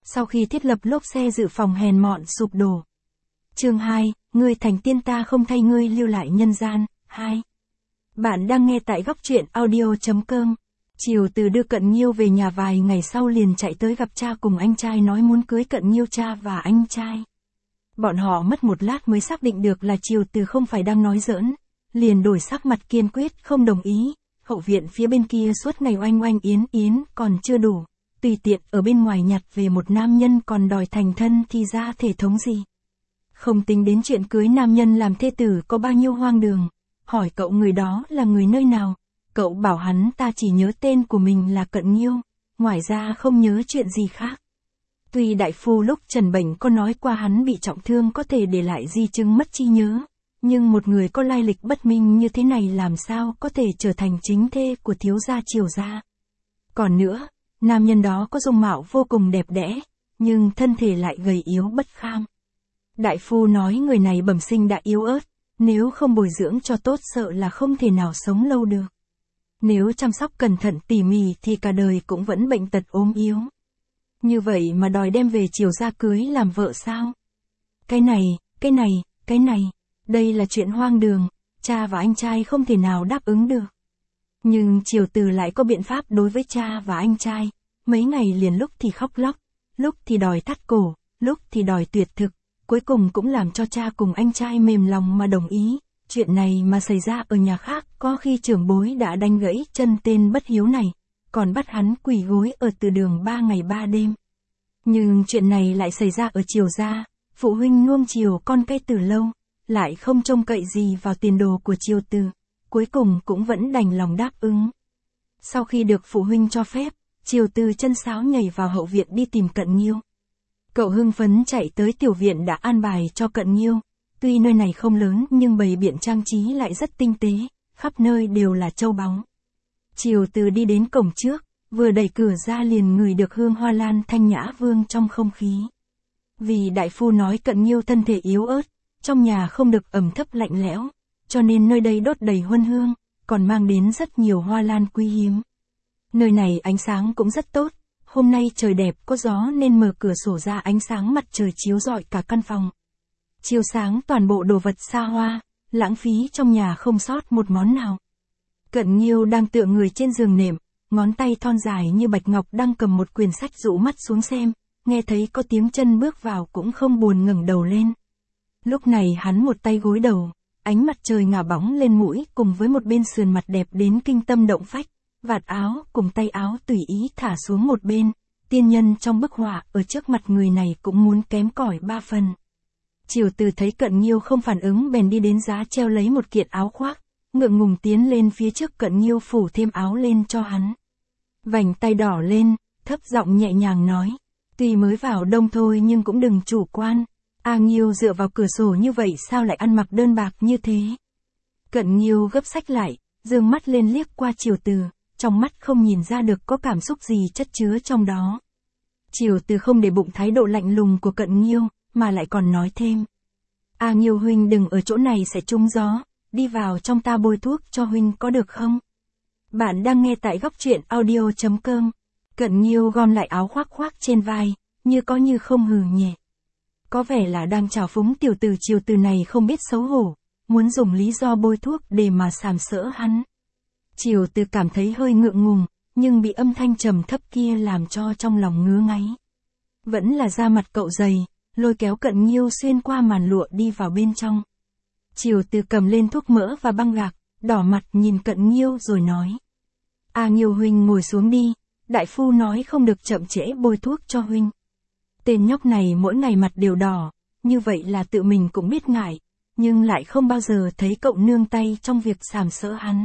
Sau khi thiết lập lốp xe dự phòng hèn mọn sụp đổ. Chương 2, ngươi thành tiên ta không thay ngươi lưu lại nhân gian. 2. Bạn đang nghe tại góc truyện audio.com. Chiều Từ đưa Cận Nhiêu về nhà vài ngày sau liền chạy tới gặp cha cùng anh trai nói muốn cưới Cận Nhiêu cha và anh trai. Bọn họ mất một lát mới xác định được là Chiều Từ không phải đang nói giỡn, liền đổi sắc mặt kiên quyết không đồng ý. Hậu viện phía bên kia suốt ngày oanh oanh yến yến còn chưa đủ, tùy tiện ở bên ngoài nhặt về một nam nhân còn đòi thành thân thì ra thể thống gì. Không tính đến chuyện cưới nam nhân làm thê tử có bao nhiêu hoang đường. Hỏi cậu người đó là người nơi nào, cậu bảo hắn ta chỉ nhớ tên của mình là Cận Nhiêu, ngoài ra không nhớ chuyện gì khác. Tuy đại phu lúc trần bệnh có nói qua hắn bị trọng thương có thể để lại di chứng mất trí nhớ, nhưng một người có lai lịch bất minh như thế này làm sao có thể trở thành chính thê của thiếu gia Triều gia. Còn nữa, nam nhân đó có dung mạo vô cùng đẹp đẽ, nhưng thân thể lại gầy yếu bất kham. Đại phu nói người này bẩm sinh đã yếu ớt, nếu không bồi dưỡng cho tốt sợ là không thể nào sống lâu được. Nếu chăm sóc cẩn thận tỉ mỉ thì cả đời cũng vẫn bệnh tật ốm yếu. Như vậy mà đòi đem về Triều gia cưới làm vợ sao? Cái này, đây là chuyện hoang đường, cha và anh trai không thể nào đáp ứng được. Nhưng Triều Từ lại có biện pháp đối với cha và anh trai, mấy ngày liền lúc thì khóc lóc, lúc thì đòi thắt cổ, lúc thì đòi tuyệt thực, cuối cùng cũng làm cho cha cùng anh trai mềm lòng mà đồng ý. Chuyện này mà xảy ra ở nhà khác có khi trưởng bối đã đánh gãy chân tên bất hiếu này, còn bắt hắn quỳ gối ở từ đường 3 ngày 3 đêm. Nhưng chuyện này lại xảy ra ở Triều gia, phụ huynh nuông chiều con cái từ lâu, lại không trông cậy gì vào tiền đồ của Triều Từ, cuối cùng cũng vẫn đành lòng đáp ứng. Sau khi được phụ huynh cho phép, Triều Từ chân sáo nhảy vào hậu viện đi tìm Cận Nhiêu. Cậu hưng phấn chạy tới tiểu viện đã an bài cho Cận Nhiêu, tuy nơi này không lớn nhưng bày biện trang trí lại rất tinh tế, khắp nơi đều là châu báu. Triều Từ đi đến cổng trước, vừa đẩy cửa ra liền ngửi được hương hoa lan thanh nhã vương trong không khí. Vì đại phu nói Cận Nhiêu thân thể yếu ớt, trong nhà không được ẩm thấp lạnh lẽo, cho nên nơi đây đốt đầy huân hương, còn mang đến rất nhiều hoa lan quý hiếm. Nơi này ánh sáng cũng rất tốt, hôm nay trời đẹp có gió nên mở cửa sổ ra ánh sáng mặt trời chiếu rọi cả căn phòng. Chiếu sáng toàn bộ đồ vật xa hoa, lãng phí trong nhà không sót một món nào. Cận Nhiêu đang tựa người trên giường nệm, ngón tay thon dài như bạch ngọc đang cầm một quyển sách rũ mắt xuống xem, nghe thấy có tiếng chân bước vào cũng không buồn ngẩng đầu lên. Lúc này hắn một tay gối đầu, ánh mặt trời ngả bóng lên mũi cùng với một bên sườn mặt đẹp đến kinh tâm động phách, vạt áo cùng tay áo tùy ý thả xuống một bên, tiên nhân trong bức họa ở trước mặt người này cũng muốn kém cỏi 3 phần. Triều Từ thấy Cận Nhiêu không phản ứng bèn đi đến giá treo lấy một kiện áo khoác, ngượng ngùng tiến lên phía trước Cận Nhiêu phủ thêm áo lên cho hắn. Vành tay đỏ lên, thấp giọng nhẹ nhàng nói, tuy mới vào đông thôi nhưng cũng đừng chủ quan. A Nhiêu dựa vào cửa sổ như vậy sao lại ăn mặc đơn bạc như thế? Cận Nhiêu gấp sách lại, dương mắt lên liếc qua Triều Từ, trong mắt không nhìn ra được có cảm xúc gì chất chứa trong đó. Triều Từ không để bụng thái độ lạnh lùng của Cận Nhiêu, mà lại còn nói thêm. A Nhiêu huynh đừng ở chỗ này sẽ trúng gió, đi vào trong ta bôi thuốc cho huynh có được không? Bạn đang nghe tại góc truyện audio.com. Cận Nhiêu gom lại áo khoác trên vai, như có như không hừ nhẹ. Có vẻ là đang trào phúng tiểu tử Triều Từ này không biết xấu hổ, muốn dùng lý do bôi thuốc để mà sàm sỡ hắn. Triều Từ cảm thấy hơi ngượng ngùng, nhưng bị âm thanh trầm thấp kia làm cho trong lòng ngứa ngáy. Vẫn là da mặt cậu dày, lôi kéo Cận Nhiêu xuyên qua màn lụa đi vào bên trong. Triều Từ cầm lên thuốc mỡ và băng gạc, đỏ mặt nhìn Cận Nhiêu rồi nói. A Nhiêu huynh ngồi xuống đi, đại phu nói không được chậm trễ bôi thuốc cho huynh. Tên nhóc này mỗi ngày mặt đều đỏ, như vậy là tự mình cũng biết ngại, nhưng lại không bao giờ thấy cậu nương tay trong việc sàm sỡ hắn.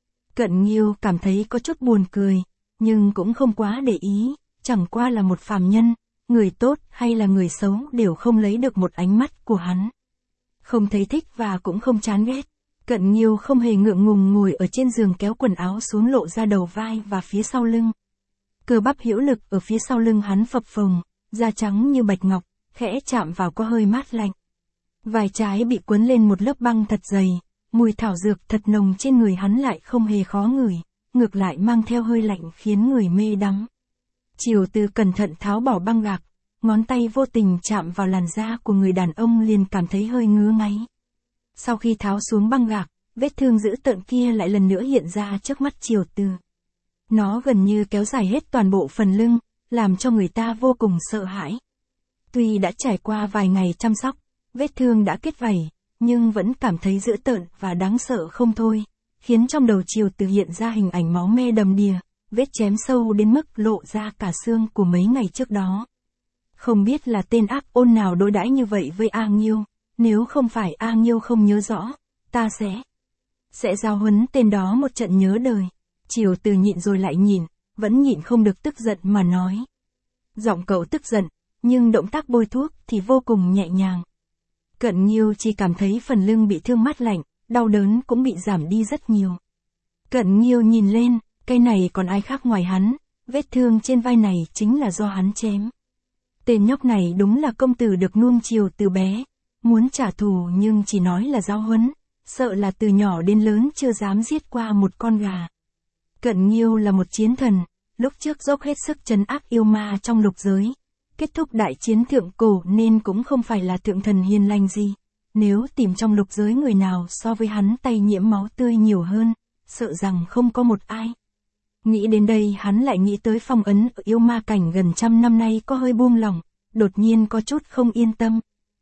Cận Nhiêu cảm thấy có chút buồn cười, nhưng cũng không quá để ý, chẳng qua là một phàm nhân, người tốt hay là người xấu đều không lấy được một ánh mắt của hắn. Không thấy thích và cũng không chán ghét. Cận Nhiêu không hề ngượng ngùng ngồi ở trên giường kéo quần áo xuống lộ ra đầu vai và phía sau lưng. Cơ bắp hữu lực ở phía sau lưng hắn phập phồng, da trắng như bạch ngọc, khẽ chạm vào có hơi mát lạnh. Vai trái bị quấn lên một lớp băng thật dày, mùi thảo dược thật nồng trên người hắn lại không hề khó ngửi, ngược lại mang theo hơi lạnh khiến người mê đắm. Triều Từ cẩn thận tháo bỏ băng gạc, ngón tay vô tình chạm vào làn da của người đàn ông liền cảm thấy hơi ngứa ngáy. Sau khi tháo xuống băng gạc, vết thương dữ tợn kia lại lần nữa hiện ra trước mắt Triều Từ. Nó gần như kéo dài hết toàn bộ phần lưng, làm cho người ta vô cùng sợ hãi. Tuy đã trải qua vài ngày chăm sóc, vết thương đã kết vảy, nhưng vẫn cảm thấy dữ tợn và đáng sợ không thôi, khiến trong đầu Triều Từ hiện ra hình ảnh máu me đầm đìa, vết chém sâu đến mức lộ ra cả xương của mấy ngày trước đó. Không biết là tên ác ôn nào đối đãi như vậy với A Nghiêu, nếu không phải A Nghiêu không nhớ rõ, ta sẽ giao huấn tên đó một trận nhớ đời. Triều Từ nhịn rồi lại nhịn, vẫn nhịn không được tức giận mà nói. Giọng cậu tức giận, nhưng động tác bôi thuốc thì vô cùng nhẹ nhàng. Cận Nghiêu chỉ cảm thấy phần lưng bị thương mát lạnh, đau đớn cũng bị giảm đi rất nhiều. Cận Nghiêu nhìn lên, cái này còn ai khác ngoài hắn, vết thương trên vai này chính là do hắn chém. Tên nhóc này đúng là công tử được nuông chiều từ bé, muốn trả thù nhưng chỉ nói là giáo huấn, sợ là từ nhỏ đến lớn chưa dám giết qua một con gà. Cận Nghiêu là một chiến thần, lúc trước dốc hết sức trấn áp yêu ma trong lục giới. Kết thúc đại chiến thượng cổ nên cũng không phải là thượng thần hiền lành gì. Nếu tìm trong lục giới người nào so với hắn tay nhiễm máu tươi nhiều hơn, sợ rằng không có một ai. Nghĩ đến đây hắn lại nghĩ tới phong ấn ở yêu ma cảnh gần 100 năm nay có hơi buông lỏng, đột nhiên có chút không yên tâm.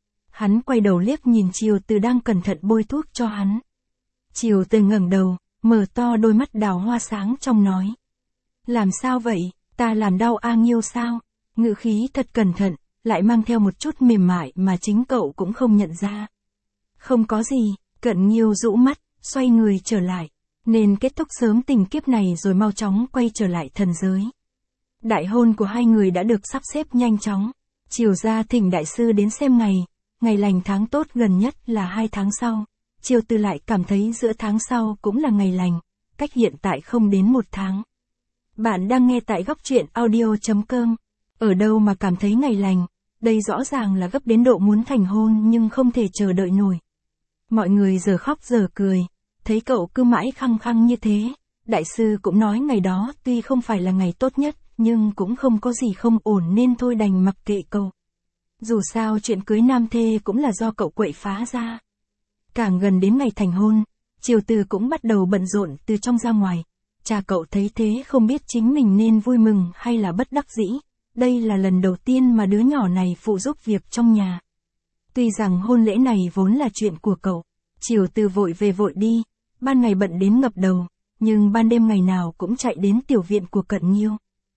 Hắn quay đầu liếc nhìn Triều Từ đang cẩn thận bôi thuốc cho hắn. Triều Từ ngẩng đầu, mở to đôi mắt đào hoa sáng trong nói. Làm sao vậy, ta làm đau A Nghiêu sao? Ngữ khí thật cẩn thận, lại mang theo một chút mềm mại mà chính cậu cũng không nhận ra. Không có gì, Cận Nghiêu rũ mắt, xoay người trở lại, nên kết thúc sớm tình kiếp này rồi mau chóng quay trở lại thần giới. Đại hôn của hai người đã được sắp xếp nhanh chóng. Triều gia thỉnh đại sư đến xem ngày lành tháng tốt gần nhất là 2 tháng sau. Triều Từ lại cảm thấy giữa tháng sau cũng là ngày lành, cách hiện tại không đến 1 tháng. Bạn đang nghe tại góc truyện audio.com. Ở đâu mà cảm thấy ngày lành, đây rõ ràng là gấp đến độ muốn thành hôn nhưng không thể chờ đợi nổi. Mọi người giờ khóc giờ cười, thấy cậu cứ mãi khăng khăng như thế, đại sư cũng nói ngày đó tuy không phải là ngày tốt nhất, nhưng cũng không có gì không ổn nên thôi đành mặc kệ cậu. Dù sao chuyện cưới nam thê cũng là do cậu quậy phá ra. Càng gần đến ngày thành hôn, Triều Từ cũng bắt đầu bận rộn từ trong ra ngoài. Cha cậu thấy thế không biết chính mình nên vui mừng hay là bất đắc dĩ. Đây là lần đầu tiên mà đứa nhỏ này phụ giúp việc trong nhà. Tuy rằng hôn lễ này vốn là chuyện của cậu, Triều Từ vội về vội đi, ban ngày bận đến ngập đầu, nhưng ban đêm ngày nào cũng chạy đến tiểu viện của Cận Nghiêu.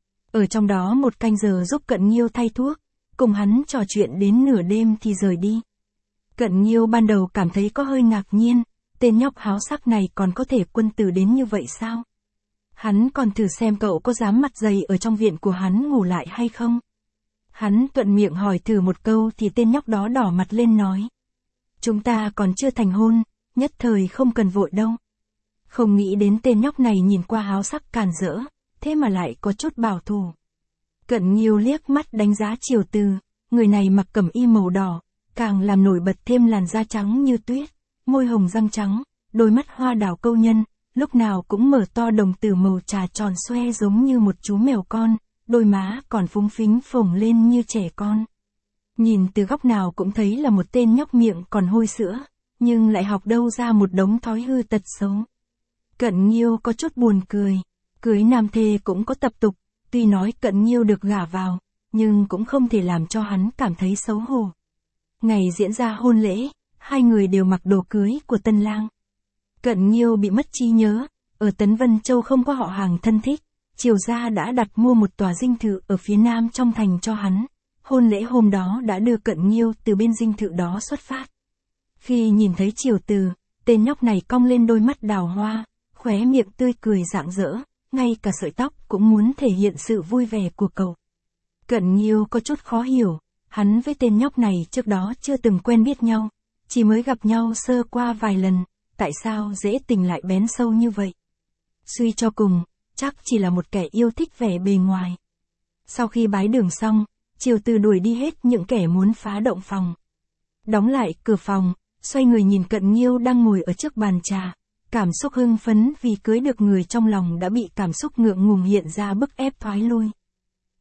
Ở trong đó 1 canh giờ giúp Cận Nghiêu thay thuốc, cùng hắn trò chuyện đến nửa đêm thì rời đi. Cận Nghiêu ban đầu cảm thấy có hơi ngạc nhiên, tên nhóc háo sắc này còn có thể quân tử đến như vậy sao? Hắn còn thử xem cậu có dám mặt dày ở trong viện của hắn ngủ lại hay không. Hắn thuận miệng hỏi thử một câu thì tên nhóc đó đỏ mặt lên nói. Chúng ta còn chưa thành hôn, nhất thời không cần vội đâu. Không nghĩ đến tên nhóc này nhìn qua háo sắc càn rỡ, thế mà lại có chút bảo thủ. Cận Nghiêu liếc mắt đánh giá Triều Từ, người này mặc cẩm y màu đỏ, càng làm nổi bật thêm làn da trắng như tuyết, môi hồng răng trắng, đôi mắt hoa đào câu nhân, lúc nào cũng mở to đồng tử màu trà tròn xoe giống như một chú mèo con, đôi má còn phúng phính phồng lên như trẻ con. Nhìn từ góc nào cũng thấy là một tên nhóc miệng còn hôi sữa, nhưng lại học đâu ra một đống thói hư tật xấu. Cận Nghiêu có chút buồn cười, cưới nam thê cũng có tập tục, tuy nói Cận Nghiêu được gả vào, nhưng cũng không thể làm cho hắn cảm thấy xấu hổ. Ngày diễn ra hôn lễ, hai người đều mặc đồ cưới của tân lang. Cận Nghiêu bị mất trí nhớ, ở Tấn Vân Châu không có họ hàng thân thích, Triều gia đã đặt mua một tòa dinh thự ở phía nam trong thành cho hắn. Hôn lễ hôm đó đã đưa Cận Nghiêu từ bên dinh thự đó xuất phát. Khi nhìn thấy Triều Từ, tên nhóc này cong lên đôi mắt đào hoa, khóe miệng tươi cười rạng rỡ, ngay cả sợi tóc cũng muốn thể hiện sự vui vẻ của cậu. Cận Nghiêu có chút khó hiểu, hắn với tên nhóc này trước đó chưa từng quen biết nhau, chỉ mới gặp nhau sơ qua vài lần, tại sao dễ tình lại bén sâu như vậy? Suy cho cùng, chắc chỉ là một kẻ yêu thích vẻ bề ngoài. Sau khi bái đường xong, Triều Từ đuổi đi hết những kẻ muốn phá động phòng. Đóng lại cửa phòng, xoay người nhìn Cận Nghiêu đang ngồi ở trước bàn trà, cảm xúc hưng phấn vì cưới được người trong lòng đã bị cảm xúc ngượng ngùng hiện ra bức ép thoái lui.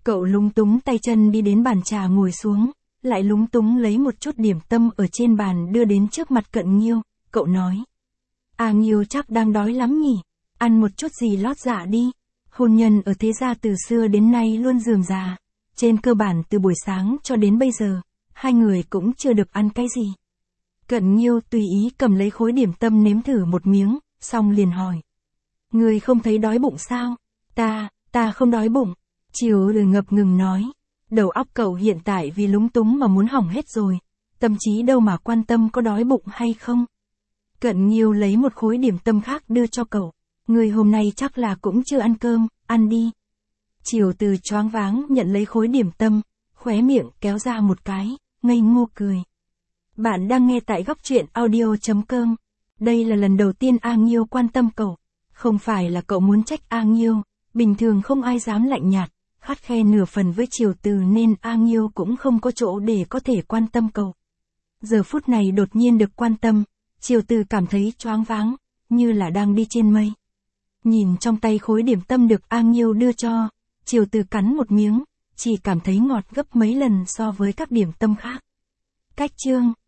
Cậu lúng túng tay chân đi đến bàn trà ngồi xuống, lại lúng túng lấy một chút điểm tâm ở trên bàn đưa đến trước mặt Cận Nghiêu, cậu nói. A Nghiêu chắc đang đói lắm nhỉ, ăn một chút gì lót dạ đi. Hôn nhân ở thế gia từ xưa đến nay luôn rườm rà, trên cơ bản từ buổi sáng cho đến bây giờ, hai người cũng chưa được ăn cái gì. Cận Nghiêu tùy ý cầm lấy khối điểm tâm nếm thử một miếng, xong liền hỏi. Người không thấy đói bụng sao? Ta không đói bụng. Chiều lười ngập ngừng nói. Đầu óc cậu hiện tại vì lúng túng mà muốn hỏng hết rồi, tâm trí đâu mà quan tâm có đói bụng hay không. Cận Nghiêu lấy một khối điểm tâm khác đưa cho cậu. Người hôm nay chắc là cũng chưa ăn cơm, ăn đi. Chiều Từ choáng váng nhận lấy khối điểm tâm, khóe miệng kéo ra một cái, ngây ngô cười. Bạn đang nghe tại góc truyện audio.com. Đây là lần đầu tiên A Nghiêu quan tâm cậu. Không phải là cậu muốn trách A Nghiêu, bình thường không ai dám lạnh nhạt, khắt khe nửa phần với Chiều Từ nên A Nghiêu cũng không có chỗ để có thể quan tâm cậu. Giờ phút này đột nhiên được quan tâm, Chiều Từ cảm thấy choáng váng, như là đang đi trên mây. Nhìn trong tay khối điểm tâm được A Nghiêu đưa cho, Chiều Từ cắn một miếng, chỉ cảm thấy ngọt gấp mấy lần so với các điểm tâm khác. Cách chương